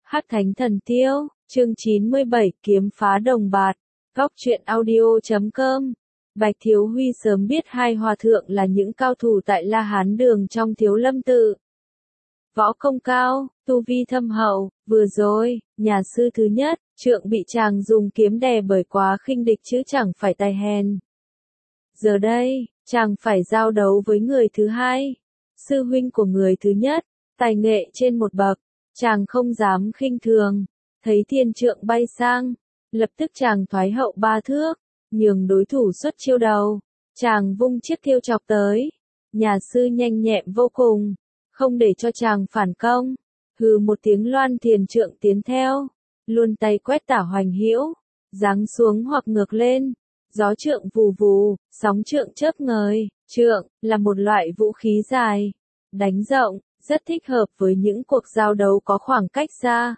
Hắc Thánh Thần Tiêu, chương 97, kiếm phá đồng bạt, góc truyện audio.com. Bạch Thiếu Huy sớm biết hai hòa thượng là những cao thủ tại La Hán Đường trong Thiếu Lâm Tự. Võ công cao, tu vi thâm hậu, vừa rồi, nhà sư thứ nhất, trượng bị chàng dùng kiếm đè bởi quá khinh địch chứ chẳng phải tài hèn. Giờ đây, chàng phải giao đấu với người thứ hai, sư huynh của người thứ nhất, tài nghệ trên một bậc, chàng không dám khinh thường. Thấy thiên trượng bay sang, lập tức chàng thoái hậu 3 thước, nhường đối thủ xuất chiêu đầu, chàng vung chiếc thiêu chọc tới. Nhà sư nhanh nhẹn vô cùng, không để cho chàng phản công, hừ một tiếng loan thiền trượng tiến theo, luôn tay quét tả hoành hữu, giáng xuống hoặc ngược lên, gió trượng vù vù, sóng trượng chớp ngời. Trượng là một loại vũ khí dài, đánh rộng, rất thích hợp với những cuộc giao đấu có khoảng cách xa.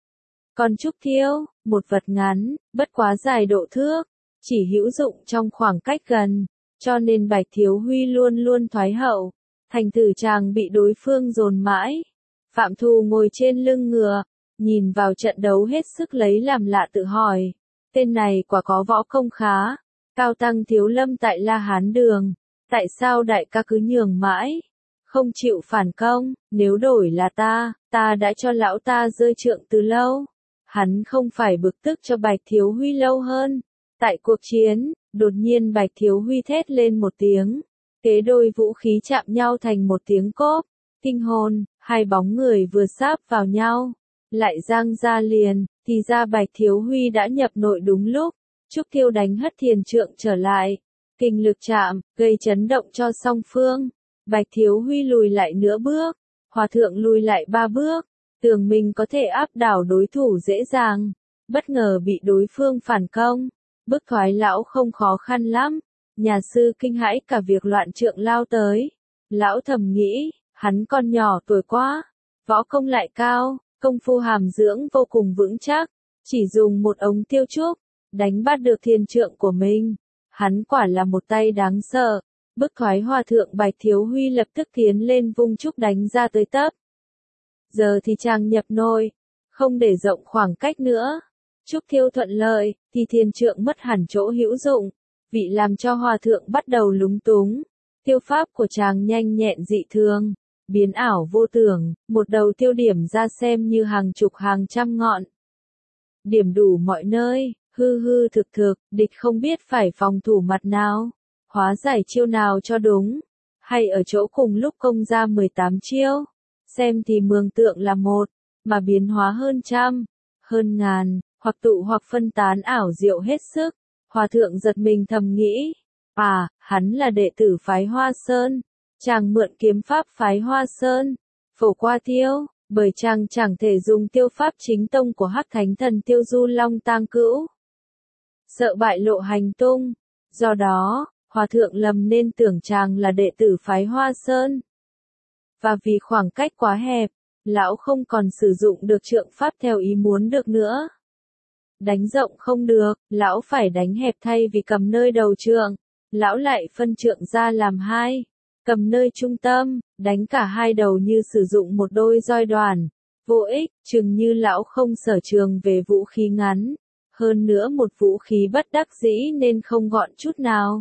Còn trúc thiêu, một vật ngắn, bất quá dài độ thước, chỉ hữu dụng trong khoảng cách gần, cho nên Bạch Thiếu Huy luôn luôn thoái hậu, thành thử chàng bị đối phương dồn mãi. Phạm Thù ngồi trên lưng ngựa, nhìn vào trận đấu hết sức lấy làm lạ tự hỏi, tên này quả có võ công khá, cao tăng Thiếu Lâm tại La Hán Đường, tại sao đại ca cứ nhường mãi, không chịu phản công, nếu đổi là ta đã cho lão ta rơi trượng từ lâu. Hắn không phải bực tức cho Bạch Thiếu Huy lâu hơn. Tại cuộc chiến, đột nhiên Bạch Thiếu Huy thét lên một tiếng, kế đôi vũ khí chạm nhau thành một tiếng cốp, kinh hồn, hai bóng người vừa sáp vào nhau, lại giang ra liền, thì ra Bạch Thiếu Huy đã nhập nội đúng lúc, trúc thiêu đánh hất thiền trượng trở lại, kinh lực chạm, gây chấn động cho song phương, Bạch Thiếu Huy lùi lại nửa bước, hòa thượng lùi lại 3 bước, tưởng mình có thể áp đảo đối thủ dễ dàng, bất ngờ bị đối phương phản công, bước thoái lão không khó khăn lắm, nhà sư kinh hãi cả việc loạn trượng lao tới, lão thầm nghĩ, hắn còn nhỏ tuổi quá, võ công lại cao, công phu hàm dưỡng vô cùng vững chắc, chỉ dùng một ống tiêu trúc, đánh bắt được thiên trượng của mình, hắn quả là một tay đáng sợ, bước thoái hòa thượng Bạch Thiếu Huy lập tức tiến lên vung trúc đánh ra tới tấp. Giờ thì chàng nhập nội, không để rộng khoảng cách nữa. Trúc thiêu thuận lợi, thì thiên trượng mất hẳn chỗ hữu dụng, vị làm cho hòa thượng bắt đầu lúng túng. Tiêu pháp của chàng nhanh nhẹn dị thường, biến ảo vô tưởng, một đầu tiêu điểm ra xem như hàng chục hàng trăm ngọn. Điểm đủ mọi nơi, hư hư thực thực, địch không biết phải phòng thủ mặt nào, hóa giải chiêu nào cho đúng, hay ở chỗ cùng lúc công ra 18 chiêu. Xem thì mường tượng là một, mà biến hóa hơn trăm, hơn ngàn, hoặc tụ hoặc phân tán ảo diệu hết sức. Hòa thượng giật mình thầm nghĩ, hắn là đệ tử phái Hoa Sơn, chàng mượn kiếm pháp phái Hoa Sơn, phổ qua tiêu, bởi chàng chẳng thể dùng tiêu pháp chính tông của Hắc Thánh Thần Tiêu Du Long Tang Cữu. Sợ bại lộ hành tung, do đó, hòa thượng lầm nên tưởng chàng là đệ tử phái Hoa Sơn. Và vì khoảng cách quá hẹp, lão không còn sử dụng được trượng pháp theo ý muốn được nữa. Đánh rộng không được, lão phải đánh hẹp thay vì cầm nơi đầu trượng, lão lại phân trượng ra làm hai, cầm nơi trung tâm, đánh cả hai đầu như sử dụng một đôi roi đoàn, vô ích, chừng như lão không sở trường về vũ khí ngắn, hơn nữa một vũ khí bất đắc dĩ nên không gọn chút nào.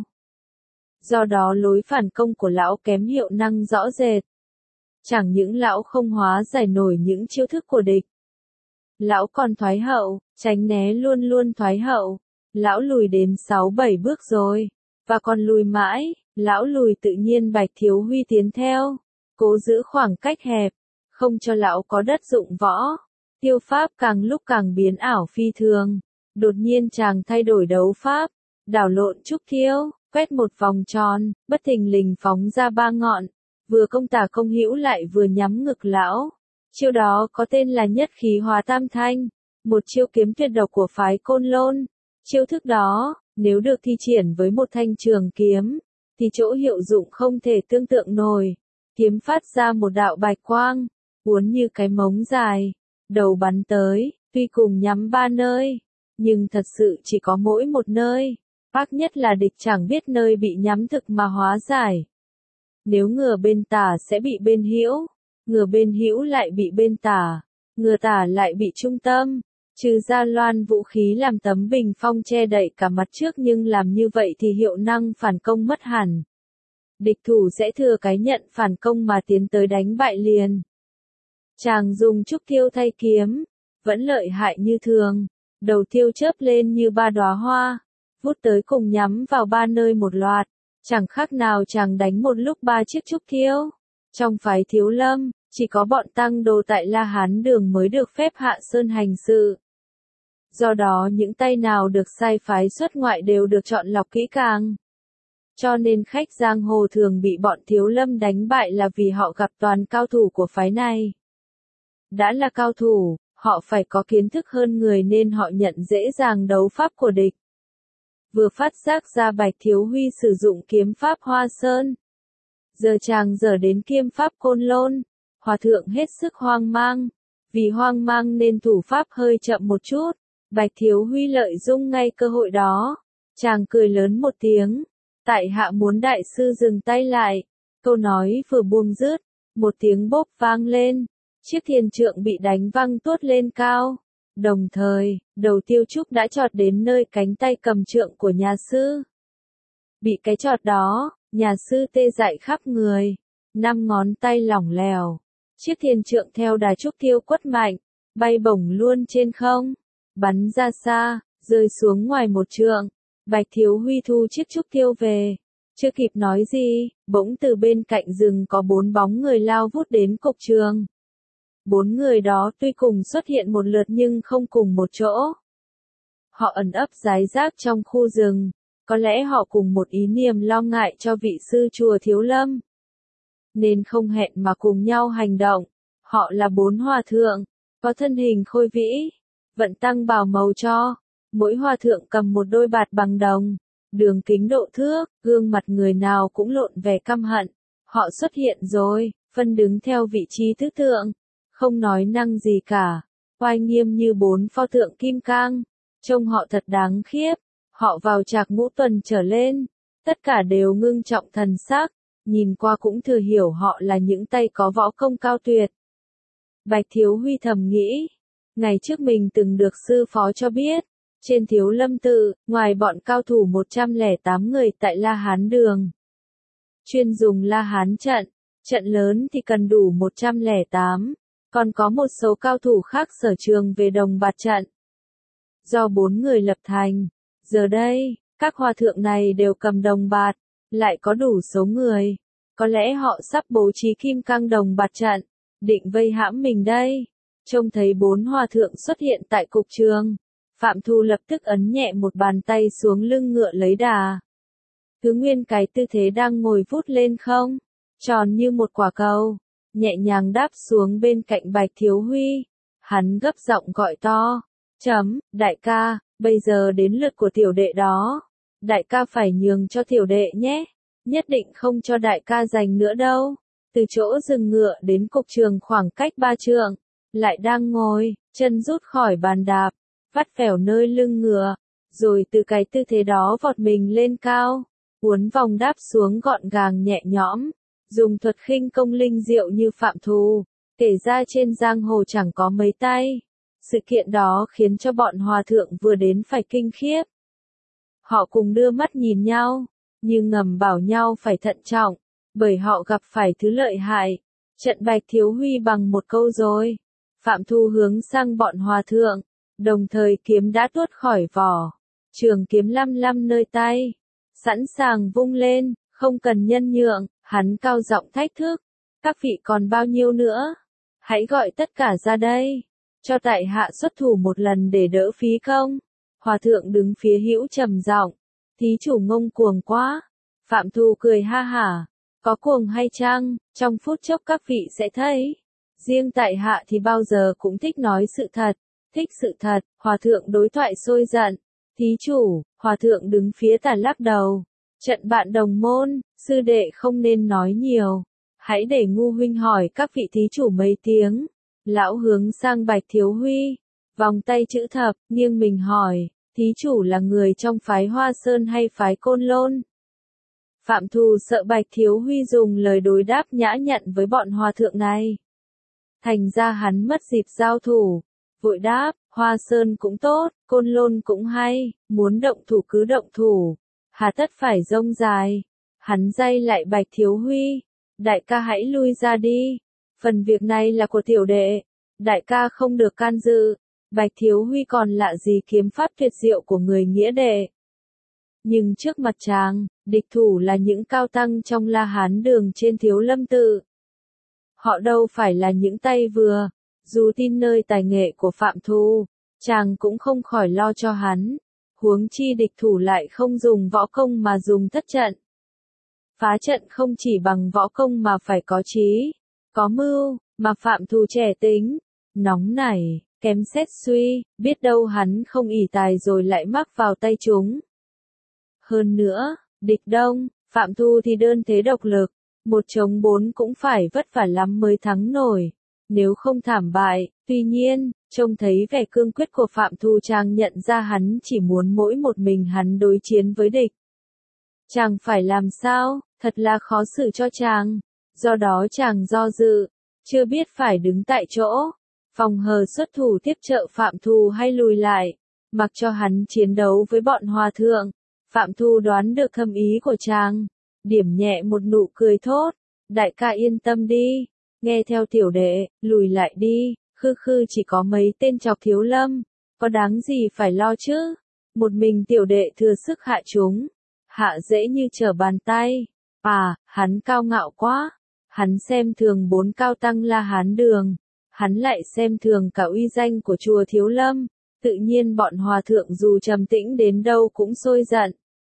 Do đó lối phản công của lão kém hiệu năng rõ rệt. Chẳng những lão không hóa giải nổi những chiêu thức của địch, lão còn thoái hậu, tránh né luôn luôn thoái hậu, lão lùi đến 6-7 bước rồi, và còn lùi mãi, lão lùi tự nhiên Bạch Thiếu Huy tiến theo, cố giữ khoảng cách hẹp, không cho lão có đất dụng võ, tiêu pháp càng lúc càng biến ảo phi thường, đột nhiên chàng thay đổi đấu pháp, đảo lộn trúc thiêu, quét một vòng tròn, bất thình lình phóng ra 3 ngọn. Vừa công tả công hữu lại vừa nhắm ngực lão. Chiêu đó có tên là nhất khí hóa tam thanh, một chiêu kiếm tuyệt độc của phái Côn Lôn. Chiêu thức đó, nếu được thi triển với một thanh trường kiếm, thì chỗ hiệu dụng không thể tương tượng nổi. Kiếm phát ra một đạo bạch quang, uốn như cái mống dài, đầu bắn tới, tuy cùng nhắm 3 nơi, nhưng thật sự chỉ có mỗi một nơi. Ác nhất là địch chẳng biết nơi bị nhắm thực mà hóa giải. Nếu ngừa bên tả sẽ bị bên hữu, ngừa bên hữu lại bị bên tả, ngừa tả lại bị trung tâm. Trừ ra loan vũ khí làm tấm bình phong che đậy cả mặt trước, nhưng làm như vậy thì hiệu năng phản công mất hẳn. Địch thủ sẽ thừa cái nhận phản công mà tiến tới đánh bại liền. Chàng dùng trúc tiêu thay kiếm, vẫn lợi hại như thường. Đầu tiêu chớp lên như ba đóa hoa, vút tới cùng nhắm vào ba nơi một loạt. Chẳng khác nào chàng đánh một lúc ba chiếc trúc tiêu. Trong phái Thiếu Lâm, chỉ có bọn tăng đồ tại La Hán Đường mới được phép hạ sơn hành sự. Do đó những tay nào được sai phái xuất ngoại đều được chọn lọc kỹ càng. Cho nên khách giang hồ thường bị bọn Thiếu Lâm đánh bại là vì họ gặp toàn cao thủ của phái này. Đã là cao thủ, họ phải có kiến thức hơn người nên họ nhận dễ dàng đấu pháp của địch. Vừa phát giác ra Bạch Thiếu Huy sử dụng kiếm pháp Hoa Sơn. Giờ chàng dở đến kiếm pháp Côn Lôn, hòa thượng hết sức hoang mang. Vì hoang mang nên thủ pháp hơi chậm một chút. Bạch Thiếu Huy lợi dụng ngay cơ hội đó. Chàng cười lớn một tiếng. Tại hạ muốn đại sư dừng tay lại. Câu nói vừa buông dứt, một tiếng bốp vang lên. Chiếc thiền trượng bị đánh văng tuốt lên cao. Đồng thời, đầu tiêu trúc đã chọt đến nơi cánh tay cầm trượng của nhà sư. Bị cái chọt đó, nhà sư tê dại khắp người. 5 ngón tay lỏng lẻo. Chiếc thiền trượng theo đà trúc tiêu quất mạnh, bay bổng luôn trên không. Bắn ra xa, rơi xuống ngoài một trượng. Bạch Thiếu Huy thu chiếc trúc tiêu về. Chưa kịp nói gì, bỗng từ bên cạnh rừng có 4 bóng người lao vút đến cục trường. 4 người đó tuy cùng xuất hiện một lượt nhưng không cùng một chỗ. Họ ẩn ấp rải rác trong khu rừng. Có lẽ họ cùng một ý niệm lo ngại cho vị sư chùa Thiếu Lâm. Nên không hẹn mà cùng nhau hành động. Họ là 4 hòa thượng, có thân hình khôi vĩ, vận tăng bào màu cho. Mỗi hòa thượng cầm một đôi bạt bằng đồng, đường kính độ thước, gương mặt người nào cũng lộn vẻ căm hận. Họ xuất hiện rồi, phân đứng theo vị trí thứ tượng, không nói năng gì cả, oai nghiêm như 4 pho tượng kim cang, trông họ thật đáng khiếp. Họ vào trạc ngũ tuần trở lên, tất cả đều ngưng trọng thần sắc, nhìn qua cũng thừa hiểu họ là những tay có võ công cao tuyệt. Bạch Thiếu Huy thầm nghĩ, ngày trước mình từng được sư phó cho biết, trên Thiếu Lâm tự, ngoài bọn cao thủ 108 người tại La Hán Đường, chuyên dùng La Hán trận, trận lớn thì cần đủ 108, còn có một số cao thủ khác sở trường về đồng bạt trận. Do 4 người lập thành, giờ đây, các hòa thượng này đều cầm đồng bạt, lại có đủ số người. Có lẽ họ sắp bố trí kim cang đồng bạt trận, định vây hãm mình đây. Trông thấy 4 hòa thượng xuất hiện tại cục trường, Phạm Thu lập tức ấn nhẹ một bàn tay xuống lưng ngựa lấy đà. Thứ nguyên cái tư thế đang ngồi vút lên không, tròn như một quả cầu, nhẹ nhàng đáp xuống bên cạnh Bạch Thiếu Huy. Hắn gấp giọng gọi to, đại ca, bây giờ đến lượt của tiểu đệ đó. Đại ca phải nhường cho tiểu đệ nhé, nhất định không cho đại ca giành nữa đâu. Từ chỗ dừng ngựa đến cục trường khoảng cách 3 trượng, lại đang ngồi, chân rút khỏi bàn đạp, vắt vẻo nơi lưng ngựa, rồi từ cái tư thế đó vọt mình lên cao, uốn vòng đáp xuống gọn gàng nhẹ nhõm, dùng thuật khinh công linh diệu như Phạm Thù, kể ra trên giang hồ chẳng có mấy tay. Sự kiện đó khiến cho bọn hòa thượng vừa đến phải kinh khiếp. Họ cùng đưa mắt nhìn nhau, nhưng ngầm bảo nhau phải thận trọng, bởi họ gặp phải thứ lợi hại. Trận Bạch Thiếu Huy bằng một câu rồi. Phạm Thu hướng sang bọn hòa thượng, đồng thời kiếm đã tuốt khỏi vỏ. Trường kiếm lăm nơi tay, sẵn sàng vung lên, không cần nhân nhượng, hắn cao giọng thách thức. Các vị còn bao nhiêu nữa? Hãy gọi tất cả ra đây, cho tại hạ xuất thủ một lần để đỡ phí công. Hòa thượng đứng phía hữu trầm giọng, thí chủ ngông cuồng quá. Phạm Thu cười ha hả, có cuồng hay chăng, trong phút chốc các vị sẽ thấy. Riêng tại hạ thì bao giờ cũng thích nói sự thật, thích sự thật. Hòa thượng đối thoại sôi giận, thí chủ. Hòa thượng đứng phía tả lắc đầu, trận bạn đồng môn, sư đệ không nên nói nhiều, hãy để ngu huynh hỏi các vị thí chủ mấy tiếng. Lão hướng sang Bạch Thiếu Huy, vòng tay chữ thập, nghiêng mình hỏi, thí chủ là người trong phái Hoa Sơn hay phái Côn Lôn? Phạm Thù sợ Bạch Thiếu Huy dùng lời đối đáp nhã nhặn với bọn hòa thượng này. thành ra hắn mất dịp giao thủ. Vội đáp, Hoa Sơn cũng tốt, Côn Lôn cũng hay, muốn động thủ cứ động thủ, hà tất phải rông dài. Hắn day lại Bạch Thiếu Huy, đại ca hãy lui ra đi, phần việc này là của tiểu đệ, đại ca không được can dự. Bạch Thiếu Huy còn lạ gì kiếm pháp tuyệt diệu của người nghĩa đệ. Nhưng trước mặt chàng, địch thủ là những cao tăng trong La Hán đường trên Thiếu Lâm tự. Họ đâu phải là những tay vừa, dù tin nơi tài nghệ của Phạm Thu, chàng cũng không khỏi lo cho hắn. Huống chi địch thủ lại không dùng võ công mà dùng thất trận. Phá trận không chỉ bằng võ công mà phải có trí, có mưu, mà Phạm Thu trẻ tính, nóng nảy, kém xét suy, biết đâu hắn không ỷ tài rồi lại mắc vào tay chúng. Hơn nữa, địch đông, Phạm Thu thì đơn thế độc lực, 1-4 cũng phải vất vả lắm mới thắng nổi, nếu không thảm bại. Tuy nhiên, trông thấy vẻ cương quyết của Phạm Thu, chàng nhận ra hắn chỉ muốn mỗi một mình hắn đối chiến với địch. Chàng phải làm sao, thật là khó xử cho chàng, do đó chàng do dự, chưa biết phải đứng tại chỗ, phòng hờ xuất thủ tiếp trợ Phạm Thu hay lùi lại, mặc cho hắn chiến đấu với bọn hòa thượng. Phạm Thu đoán được thâm ý của chàng, điểm nhẹ một nụ cười thốt, đại ca yên tâm đi, nghe theo tiểu đệ, lùi lại đi, khư khư chỉ có mấy tên chọc Thiếu Lâm, có đáng gì phải lo chứ, một mình tiểu đệ thừa sức hạ chúng, hạ dễ như trở bàn tay. Hắn cao ngạo quá, hắn xem thường 4 cao tăng La Hán đường, hắn lại xem thường cả uy danh của chùa Thiếu Lâm, tự nhiên bọn hòa thượng dù trầm tĩnh đến đâu cũng sôi giận.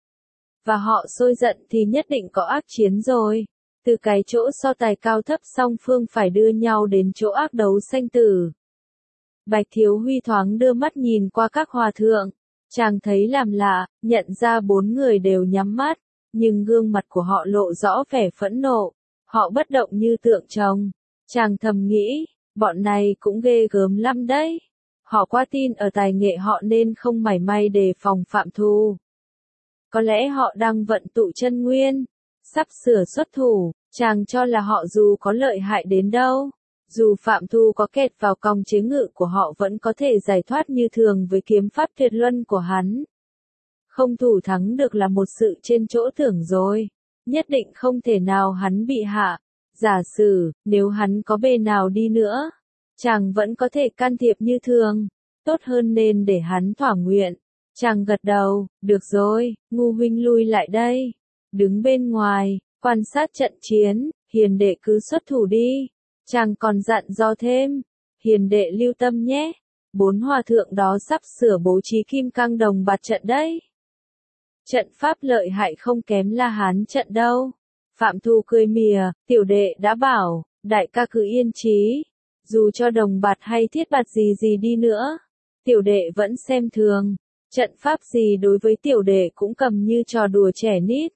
Và họ sôi giận thì nhất định có ác chiến rồi. Từ cái chỗ so tài cao thấp song phương phải đưa nhau đến chỗ ác đấu sanh tử. Bạch Thiếu Huy thoáng đưa mắt nhìn qua các hòa thượng, chàng thấy làm lạ, nhận ra 4 người đều nhắm mắt, nhưng gương mặt của họ lộ rõ vẻ phẫn nộ, họ bất động như tượng trồng. Chàng thầm nghĩ, bọn này cũng ghê gớm lắm đấy. Họ quá tin ở tài nghệ họ nên không mảy may đề phòng Phạm Thu. Có lẽ họ đang vận tụ chân nguyên, sắp sửa xuất thủ, chàng cho là họ dù có lợi hại đến đâu, dù Phạm Thu có kẹt vào còng chế ngự của họ vẫn có thể giải thoát như thường với kiếm pháp tuyệt luân của hắn. Không thủ thắng được là một sự trên chỗ tưởng rồi, nhất định không thể nào hắn bị hạ. Giả sử, nếu hắn có bề nào đi nữa, chàng vẫn có thể can thiệp như thường, tốt hơn nên để hắn thỏa nguyện. Chàng gật đầu, được rồi, Ngu huynh lui lại đây, đứng bên ngoài, quan sát trận chiến, hiền đệ cứ xuất thủ đi. Chàng còn dặn dò thêm, hiền đệ lưu tâm nhé, 4 hòa thượng đó sắp sửa bố trí kim cang đồng bạt trận đấy. Trận pháp lợi hại không kém La Hán trận đâu. Phạm Thu cười mỉa, tiểu đệ đã bảo, đại ca cứ yên trí, dù cho đồng bạt hay thiết bạt gì đi nữa, tiểu đệ vẫn xem thường, trận pháp gì đối với tiểu đệ cũng cầm như trò đùa trẻ nít.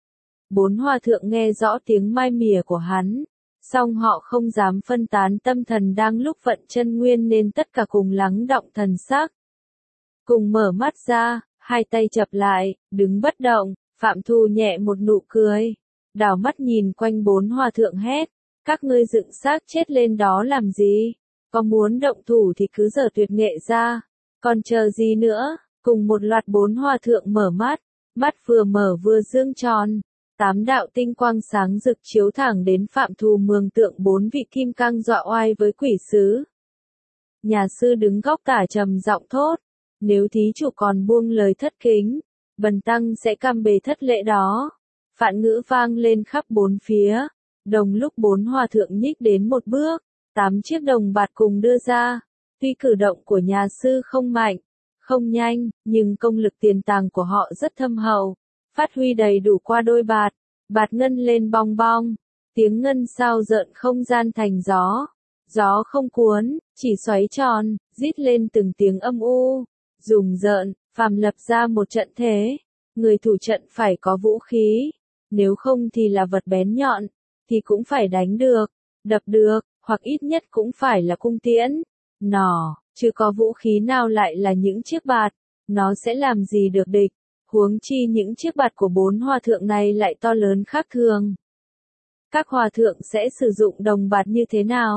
4 hòa thượng nghe rõ tiếng mai mỉa của hắn, song họ không dám phân tán tâm thần đang lúc vận chân nguyên nên tất cả cùng lắng động thần sắc. Cùng mở mắt ra, hai tay chập lại, đứng bất động, Phạm Thu nhẹ một nụ cười, đảo mắt nhìn quanh 4 hòa thượng hét, các ngươi dựng xác chết lên đó làm gì? Có muốn động thủ thì cứ giở tuyệt nghệ ra, còn chờ gì nữa? Cùng một loạt 4 hòa thượng mở mắt, mắt vừa mở vừa dương tròn, 8 đạo tinh quang sáng rực chiếu thẳng đến Phạm Thu mường tượng 4 vị kim cang dọa oai với quỷ sứ. Nhà sư đứng góc tả trầm giọng thốt, nếu thí chủ còn buông lời thất kính, bần tăng sẽ căm bề thất lễ đó. Phạn ngữ vang lên khắp 4 phía, đồng lúc 4 hòa thượng nhích đến một bước, 8 chiếc đồng bạt cùng đưa ra. Tuy cử động của nhà sư không mạnh, không nhanh, nhưng công lực tiền tàng của họ rất thâm hậu, phát huy đầy đủ qua đôi bạt, bạt ngân lên bong bong, tiếng ngân sao rợn không gian thành gió. Gió không cuốn, chỉ xoáy tròn, rít lên từng tiếng âm u, rùng rợn, phàm lập ra một trận thế. Người thủ trận phải có vũ khí, nếu không thì là vật bén nhọn, thì cũng phải đánh được, đập được, hoặc ít nhất cũng phải là cung tiễn, nỏ, chứ có vũ khí nào lại là những chiếc bạt, nó sẽ làm gì được địch, huống chi những chiếc bạt của 4 hòa thượng này lại to lớn khác thường. Các hòa thượng sẽ sử dụng đồng bạt như thế nào?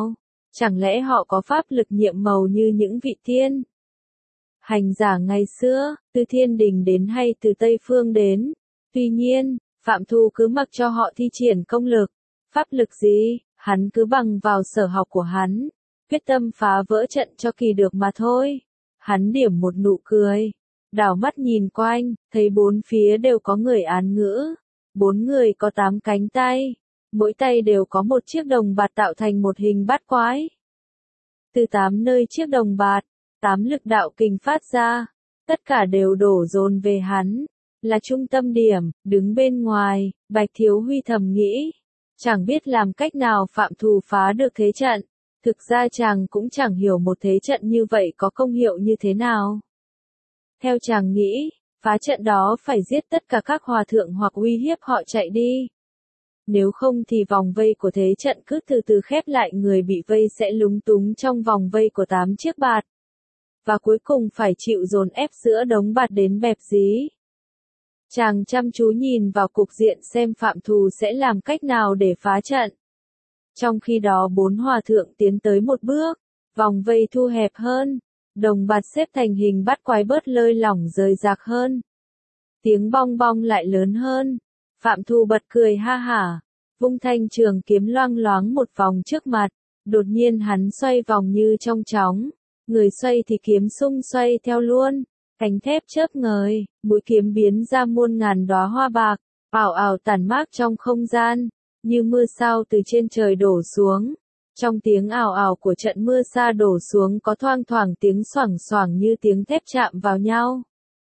Chẳng lẽ họ có pháp lực nhiệm màu như những vị tiên hành giả ngày xưa, từ thiên đình đến hay từ Tây Phương đến? Tuy nhiên, Phạm Thu cứ mặc cho họ thi triển công lực. Pháp lực gì, hắn cứ bằng vào sở học của hắn, quyết tâm phá vỡ trận cho kỳ được mà thôi. Hắn điểm một nụ cười, đảo mắt nhìn quanh, thấy bốn phía đều có người án ngữ. 4 người có 8 cánh tay, mỗi tay đều có một chiếc đồng bạt tạo thành một hình bát quái. Từ 8 nơi chiếc đồng bạt, 8 lực đạo kình phát ra, tất cả đều đổ dồn về hắn, là trung tâm điểm. Đứng bên ngoài, Bạch Thiếu Huy thầm nghĩ, chẳng biết làm cách nào Phạm Thù phá được thế trận. Thực ra chàng cũng chẳng hiểu một thế trận như vậy có công hiệu như thế nào. Theo chàng nghĩ, phá trận đó phải giết tất cả các hòa thượng hoặc uy hiếp họ chạy đi. Nếu không thì vòng vây của thế trận cứ từ từ khép lại, người bị vây sẽ lúng túng trong vòng vây của 8 chiếc bạt. Và cuối cùng phải chịu dồn ép giữa đống bạt đến bẹp dí. Chàng chăm chú nhìn vào cục diện xem Phạm Thù sẽ làm cách nào để phá trận. Trong khi đó 4 hòa thượng tiến tới một bước, vòng vây thu hẹp hơn, đồng bạt xếp thành hình bát quái bớt lơi lỏng rời rạc hơn. Tiếng bong bong lại lớn hơn, Phạm Thù bật cười ha hả, vung thanh trường kiếm loang loáng một vòng trước mặt, đột nhiên hắn xoay vòng như trong chóng, người xoay thì kiếm xung xoay theo luôn, cánh thép chớp ngời, mũi kiếm biến ra muôn ngàn đóa hoa bạc, ảo ảo tản mát trong không gian, như mưa sao từ trên trời đổ xuống. Trong tiếng ảo ảo của trận mưa sa đổ xuống có thoang thoảng tiếng xoảng xoảng như tiếng thép chạm vào nhau.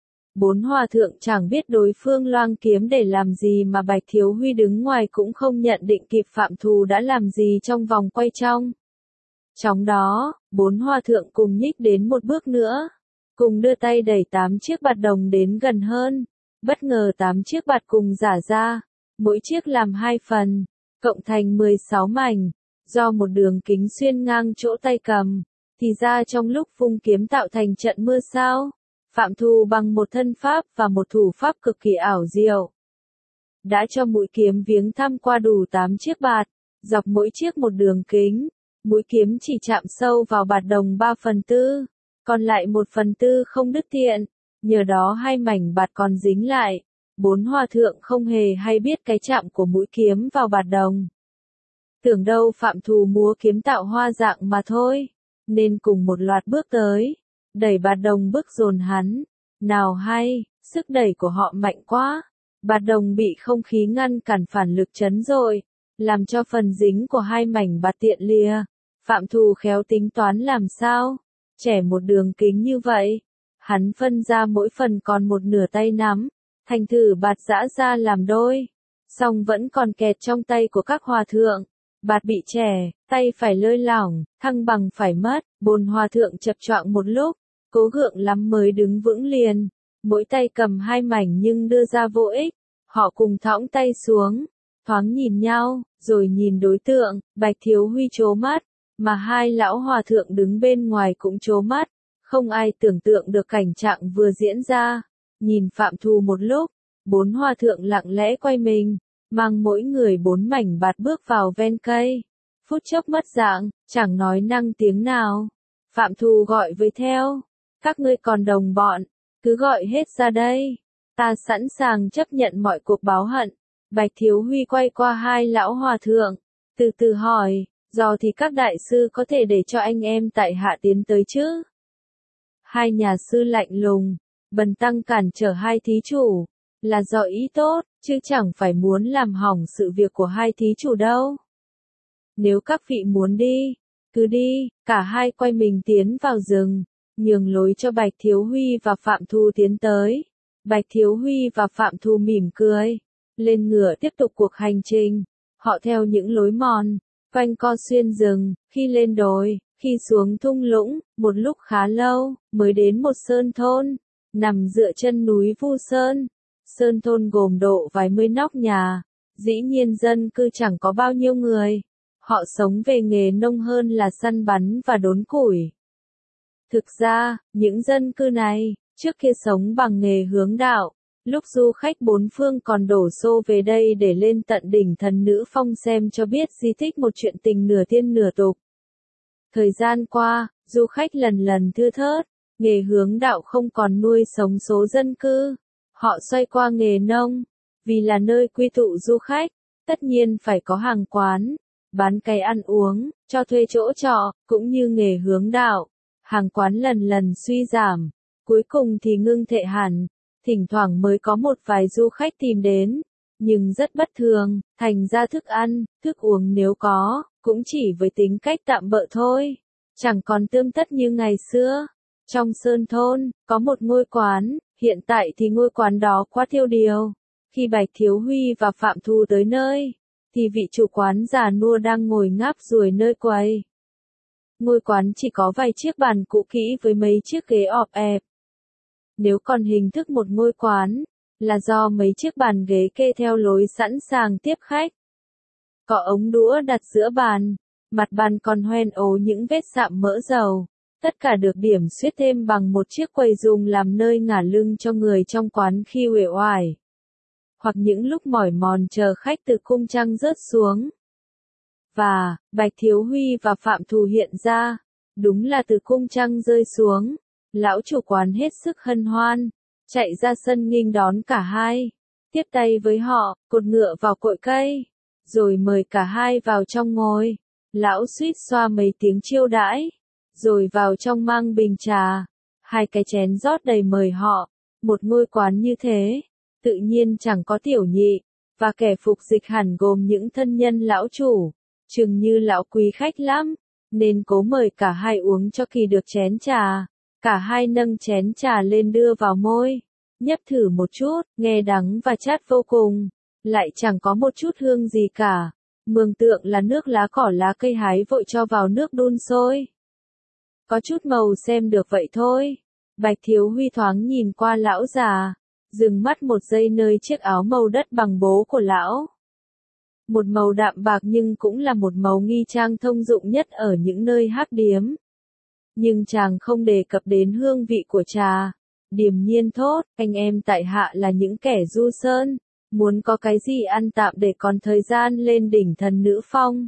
4 hòa thượng chẳng biết đối phương loang kiếm để làm gì mà Bạch Thiếu Huy đứng ngoài cũng không nhận định kịp Phạm Thù đã làm gì trong vòng quay trong. Trong đó, 4 hòa thượng cùng nhích đến một bước nữa, cùng đưa tay đẩy 8 chiếc bạt đồng đến gần hơn. Bất ngờ 8 chiếc bạt cùng rả ra, mỗi chiếc làm 2 phần, cộng thành 16 mảnh, do một đường kính xuyên ngang chỗ tay cầm, thì ra trong lúc vung kiếm tạo thành trận mưa sao. Phạm Thù bằng một thân pháp và một thủ pháp cực kỳ ảo diệu, đã cho mũi kiếm viếng thăm qua đủ 8 chiếc bạt, dọc mỗi chiếc một đường kính, mũi kiếm chỉ chạm sâu vào bạt đồng 3/4, còn lại 1/4 không đứt tiện, nhờ đó 2 mảnh bạt còn dính lại. 4 hòa thượng không hề hay biết cái chạm của mũi kiếm vào bạt đồng. Tưởng đâu Phạm Thù múa kiếm tạo hoa dạng mà thôi, nên cùng một loạt bước tới, đẩy bạt đồng bước dồn hắn. Nào hay, sức đẩy của họ mạnh quá, bạt đồng bị không khí ngăn cản phản lực chấn rồi, làm cho phần dính của 2 mảnh bạt tiện lìa. Phạm Thù khéo tính toán làm sao, trẻ một đường kính như vậy, hắn phân ra mỗi phần còn một nửa tay nắm, thành thử bạt giã ra làm đôi, song vẫn còn kẹt trong tay của các hòa thượng. Bạt bị trẻ, tay phải lơi lỏng, thăng bằng phải mất. 4 hòa thượng chập choạng một lúc, cố gượng lắm mới đứng vững liền. Mỗi tay cầm 2 mảnh nhưng đưa ra vô ích. Họ cùng thõng tay xuống, thoáng nhìn nhau, rồi nhìn đối tượng. Bạch Thiếu Huy trố mắt, mà 2 lão hòa thượng đứng bên ngoài cũng trố mắt. Không ai tưởng tượng được cảnh trạng vừa diễn ra. Nhìn Phạm Thù một lúc, 4 hòa thượng lặng lẽ quay mình, mang mỗi người 4 mảnh bạt bước vào ven cây. Phút chốc mất dạng, chẳng nói năng tiếng nào. Phạm Thù gọi với theo, các ngươi còn đồng bọn, cứ gọi hết ra đây. Ta sẵn sàng chấp nhận mọi cuộc báo hận. Bạch Thiếu Huy quay qua 2 lão hòa thượng, từ từ hỏi, do thì các đại sư có thể để cho anh em tại hạ tiến tới chứ? 2 nhà sư lạnh lùng, bần tăng cản trở 2 thí chủ, là do ý tốt, chứ chẳng phải muốn làm hỏng sự việc của 2 thí chủ đâu. Nếu các vị muốn đi, cứ đi. Cả 2 quay mình tiến vào rừng, nhường lối cho Bạch Thiếu Huy và Phạm Thù tiến tới. Bạch Thiếu Huy và Phạm Thù mỉm cười, lên ngựa tiếp tục cuộc hành trình. Họ theo những lối mòn, quanh co xuyên rừng, khi lên đồi, khi xuống thung lũng, một lúc khá lâu, mới đến một sơn thôn, nằm dựa chân núi Vu Sơn. Sơn thôn gồm độ vài mươi nóc nhà, dĩ nhiên dân cư chẳng có bao nhiêu người. Họ sống về nghề nông hơn là săn bắn và đốn củi. Thực ra, những dân cư này, trước kia sống bằng nghề hướng đạo. Lúc du khách 4 phương còn đổ xô về đây để lên tận đỉnh Thần Nữ Phong xem cho biết di tích một chuyện tình nửa tiên nửa tục. Thời gian qua, du khách lần lần thưa thớt, nghề hướng đạo không còn nuôi sống số dân cư. Họ xoay qua nghề nông, vì là nơi quy tụ du khách, tất nhiên phải có hàng quán, bán cái ăn uống, cho thuê chỗ trọ, cũng như nghề hướng đạo. Hàng quán lần lần suy giảm, cuối cùng thì ngưng thệ hẳn, thỉnh thoảng mới có một vài du khách tìm đến, nhưng rất bất thường, thành ra thức ăn, thức uống nếu có, cũng chỉ với tính cách tạm bợ thôi, chẳng còn tươm tất như ngày xưa. Trong Sơn Thôn, có một ngôi quán, hiện tại thì ngôi quán đó quá tiêu điều. Khi Bạch Thiếu Huy và Phạm Thu tới nơi, thì vị chủ quán già nua đang ngồi ngáp ruồi nơi quầy. Ngôi quán chỉ có vài chiếc bàn cũ kỹ với mấy chiếc ghế ọp ẹp. Nếu còn hình thức một ngôi quán, là do mấy chiếc bàn ghế kê theo lối sẵn sàng tiếp khách. Có ống đũa đặt giữa bàn, mặt bàn còn hoen ố những vết sạm mỡ dầu. Tất cả được điểm xuyết thêm bằng một chiếc quầy dùng làm nơi ngả lưng cho người trong quán khi uể oải. Hoặc những lúc mỏi mòn chờ khách từ cung trăng rớt xuống. Và, Bạch Thiếu Huy và Phạm Thù hiện ra, đúng là từ cung trăng rơi xuống. Lão chủ quán hết sức hân hoan, chạy ra sân nghênh đón cả hai, tiếp tay với họ, cột ngựa vào cội cây, rồi mời cả hai vào trong ngồi. Lão suýt xoa mấy tiếng chiêu đãi, rồi vào trong mang bình trà, hai cái chén rót đầy mời họ. Một ngôi quán như thế, tự nhiên chẳng có tiểu nhị, và kẻ phục dịch hẳn gồm những thân nhân lão chủ, chừng như lão quý khách lắm, nên cố mời cả hai uống cho kỳ được chén trà. Cả hai nâng chén trà lên đưa vào môi, nhấp thử một chút, nghe đắng và chát vô cùng, lại chẳng có một chút hương gì cả, mường tượng là nước lá cỏ lá cây hái vội cho vào nước đun sôi. Có chút màu xem được vậy thôi. Bạch Thiếu Huy thoáng nhìn qua lão già, dừng mắt một giây nơi chiếc áo màu đất bằng bố của lão. Một màu đạm bạc nhưng cũng là một màu nghi trang thông dụng nhất ở những nơi hắc điếm. Nhưng chàng không đề cập đến hương vị của trà, điềm nhiên thốt, anh em tại hạ là những kẻ du sơn, muốn có cái gì ăn tạm để còn thời gian lên đỉnh thần nữ phong.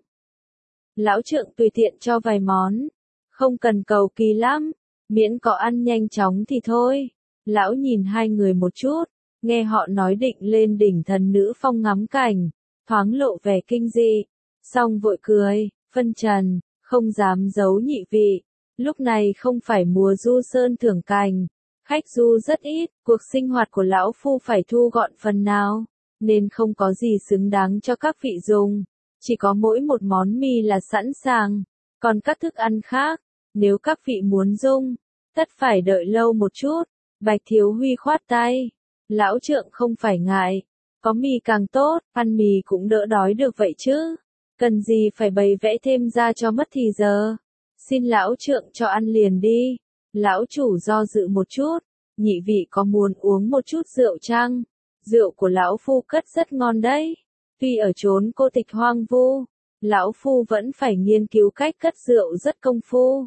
Lão trượng tùy tiện cho vài món, không cần cầu kỳ lắm, miễn có ăn nhanh chóng thì thôi. Lão nhìn hai người một chút, nghe họ nói định lên đỉnh thần nữ phong ngắm cảnh, thoáng lộ vẻ kinh dị, xong vội cười, phân trần, không dám giấu nhị vị. Lúc này không phải mùa du sơn thưởng cảnh, khách du rất ít, cuộc sinh hoạt của lão phu phải thu gọn phần nào, nên không có gì xứng đáng cho các vị dùng, chỉ có mỗi một món mì là sẵn sàng, còn các thức ăn khác, nếu các vị muốn dùng, tất phải đợi lâu một chút. Bạch Thiếu Huy khoát tay, lão trượng không phải ngại, có mì càng tốt, ăn mì cũng đỡ đói được vậy chứ, cần gì phải bày vẽ thêm ra cho mất thì giờ. Xin lão trượng cho ăn liền đi. Lão chủ do dự một chút, nhị vị có muốn uống một chút rượu chăng? Rượu của lão phu cất rất ngon đấy. Tuy ở chốn cô tịch hoang vu, lão phu vẫn phải nghiên cứu cách cất rượu rất công phu.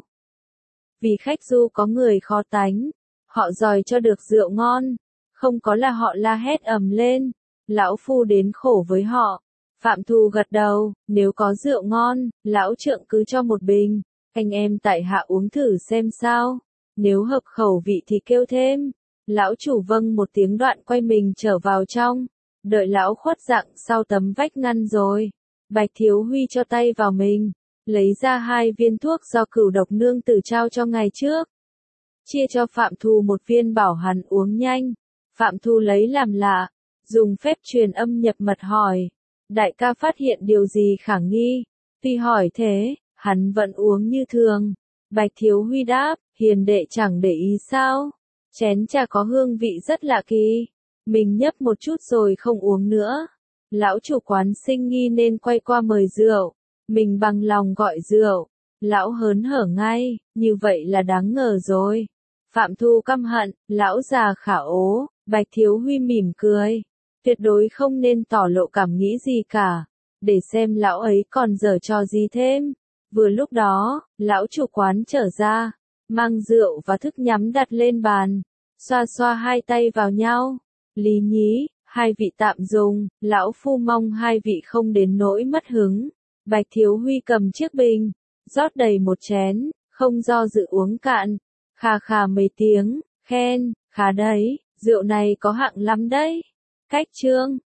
Vì khách du có người khó tánh, họ dòi cho được rượu ngon, không có là họ la hét ầm lên, lão phu đến khổ với họ. Phạm Thù gật đầu, nếu có rượu ngon, lão trượng cứ cho một bình. Anh em tại hạ uống thử xem sao, nếu hợp khẩu vị thì kêu thêm. Lão chủ vâng một tiếng đoạn quay mình trở vào trong, đợi lão khuất dặng sau tấm vách ngăn rồi. Bạch Thiếu Huy cho tay vào mình, lấy ra 2 viên thuốc do Cửu Độc nương tử trao cho ngày trước. Chia cho Phạm Thù một viên bảo hắn uống nhanh. Phạm Thù lấy làm lạ, dùng phép truyền âm nhập mật hỏi. Đại ca phát hiện điều gì khả nghi? Tuy hỏi thế, hắn vẫn uống như thường. Bạch Thiếu Huy đáp, hiền đệ chẳng để ý sao? Chén trà có hương vị rất lạ kỳ. Mình nhấp một chút rồi không uống nữa. Lão chủ quán sinh nghi nên quay qua mời rượu. Mình bằng lòng gọi rượu. Lão hớn hở ngay, như vậy là đáng ngờ rồi. Phạm Thu căm hận, lão già khả ố. Bạch Thiếu Huy mỉm cười. Tuyệt đối không nên tỏ lộ cảm nghĩ gì cả. Để xem lão ấy còn giở trò gì thêm. Vừa lúc đó, lão chủ quán trở ra, mang rượu và thức nhắm đặt lên bàn, xoa xoa hai tay vào nhau. Lý nhí, hai vị tạm dùng, lão phu mong hai vị không đến nỗi mất hứng. Bạch Thiếu Huy cầm chiếc bình, rót đầy một chén, không do dự uống cạn, khà khà mấy tiếng, khen, khá đấy, rượu này có hạng lắm đấy. Cách chương